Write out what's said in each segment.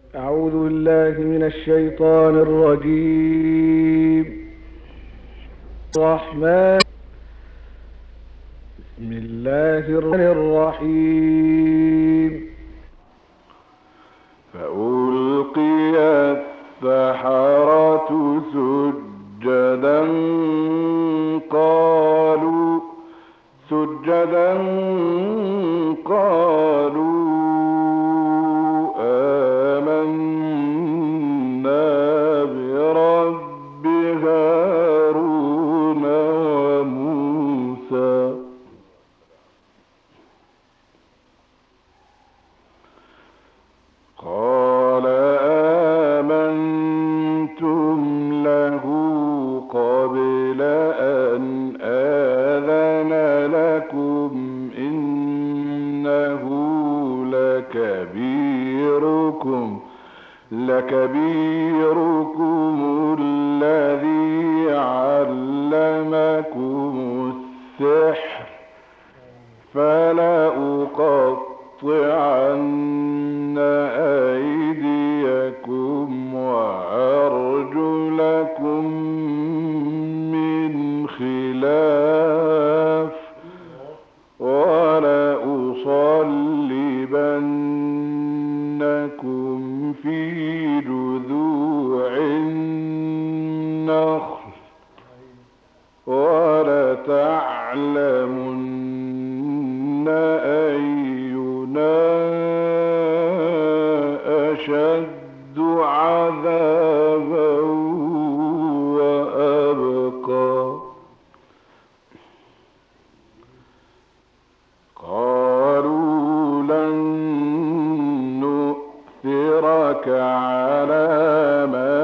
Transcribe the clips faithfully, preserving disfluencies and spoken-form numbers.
أعوذ بالله من الشيطان الرجيم. الرحمن بسم الله الرحمن الرحيم. فألقي السحرة سجدا قالوا سجدا قالوا آمنا برب هارون وموسى. قال آمنتم له قبل أن آذن لكم إنه لكبيركم لكبيركم الذي علمكم السحر فلأقطعن أيديكم وأرجلكم من خلاف ولأصلبنكم في جذوع النخل ولتعلمن أينا أشد عذابا وأبقى. قالوا لن نؤثرك على ما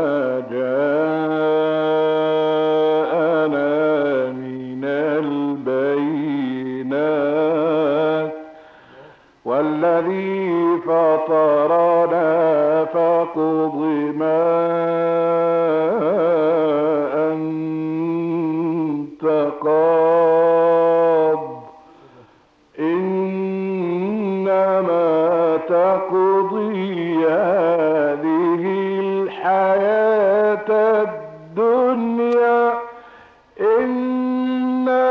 جاءنا من البينات والذي فطرنا فاقض ما أنت قاض إنما تقضي هذه الحياة الدنيا إنا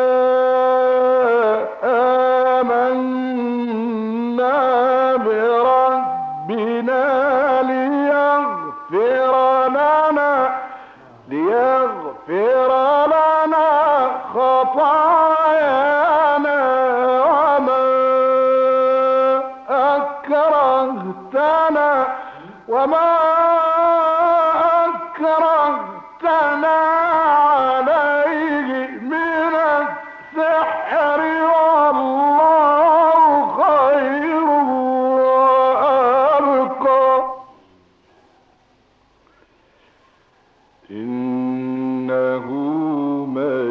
آمنا بربنا ليغفر لنا ليغفر لنا خطايانا وما أكرهتنا وما أكرهتنا عليه من السحر والله خير وأبقى. إنه من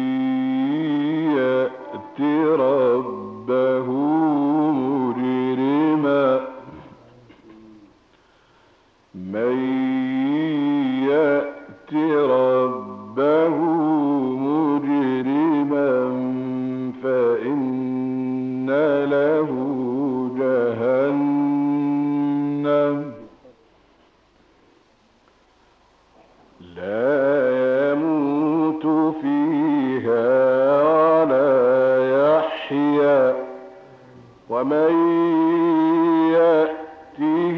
يأت ربه مجرما من يأت ربه مجرما فإن له جهنم لا يموت فيها ولا يحيا ومن يأته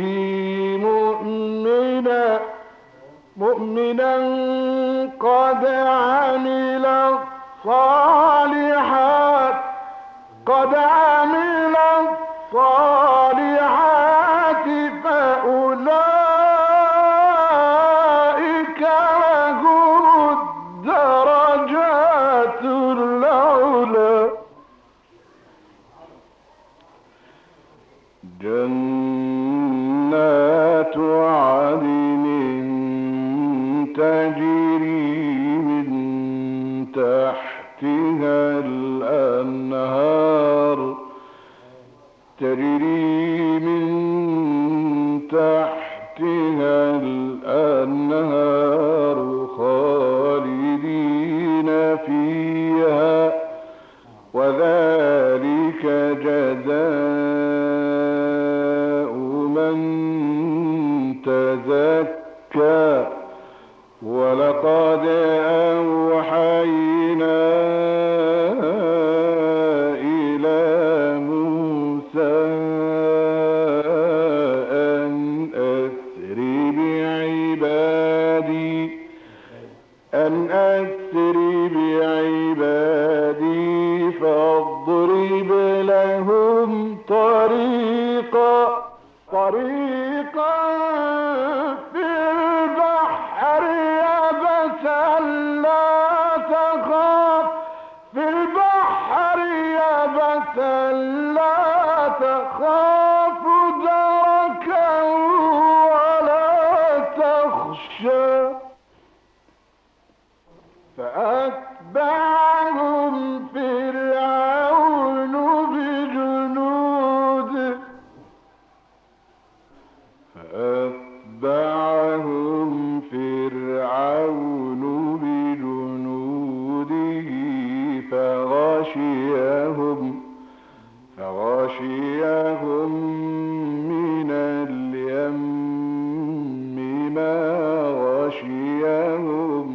مؤمنا مؤمنا قد عمل الصالحات قد عمل الصالحات فأولئك لهم الدرجات العلى. جنات عدن تجري من تحتها الأنهار تجري من تحتها الأنهار خالدين فيها وذلك جزاء من يزكى ولقد أوحينا إلى موسى أن أسر بعبادي أن أسر بعبادي فاضرب لهم طريقا طريقا في البحر يبسا لا تخاف في البحر يبسا لا تخاف دركا ولا تخشى فأتبعهم فرعون بجنوده فأتبعهم فرعون بجنوده فغشيهم فغشيهم من اليم ما غشيهم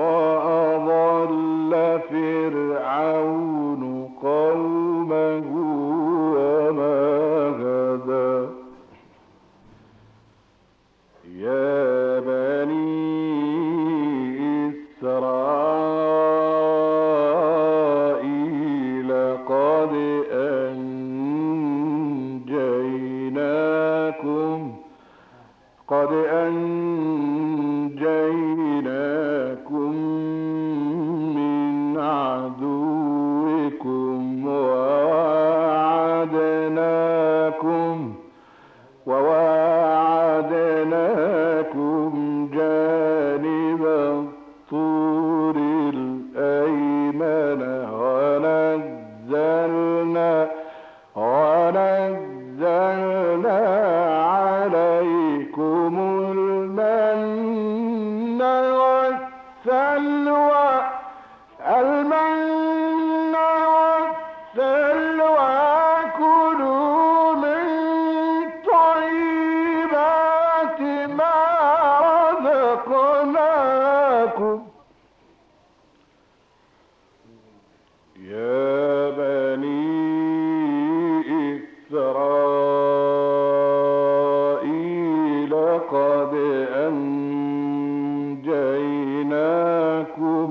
وأضل فرعون قومه وما هدى يا بني إسرائيل قد أنجيناكم قد أنجيناكم من عدوكم وواعدناكم وواعدناكم جانب الطور الأيمن ونزلنا ونزلنا عليكم المن والسلوى المن والسلوى كلوا من طيبات ما رزقناكم يا بني إسرائيل قد أنجيناكم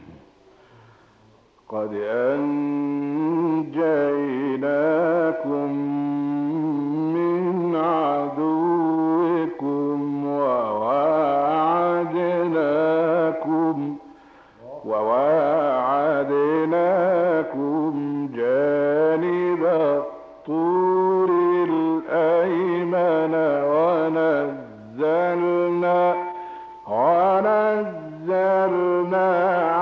قد أنجيناكم من عدوكم وواعدناكم وواعدناكم جانب الطور الأيمن ونزلنا ونزلنا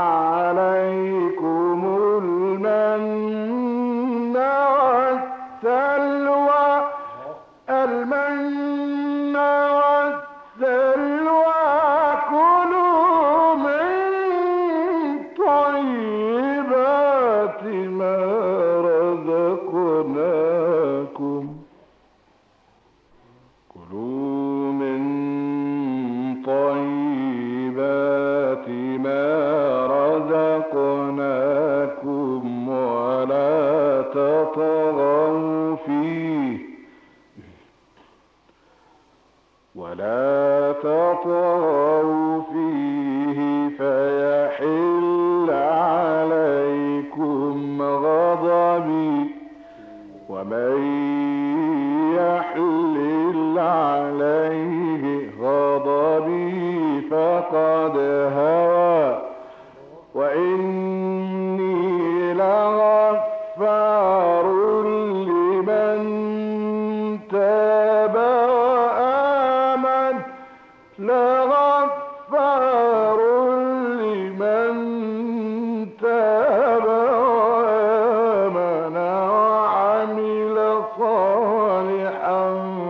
عليكم المن والسلوى المن والسلوى كلوا من طيبات ما رزقناكم كلوا من طيبات ما رزقناكم ولا تطغوا فيه ولا تطغوا فيه فيحل عليكم غضبي ومن يحلل عليه غضبي فقد هوى وإني لغفار لمن تاب وآمن لغفار لمن تاب وآمن وعمل صالحا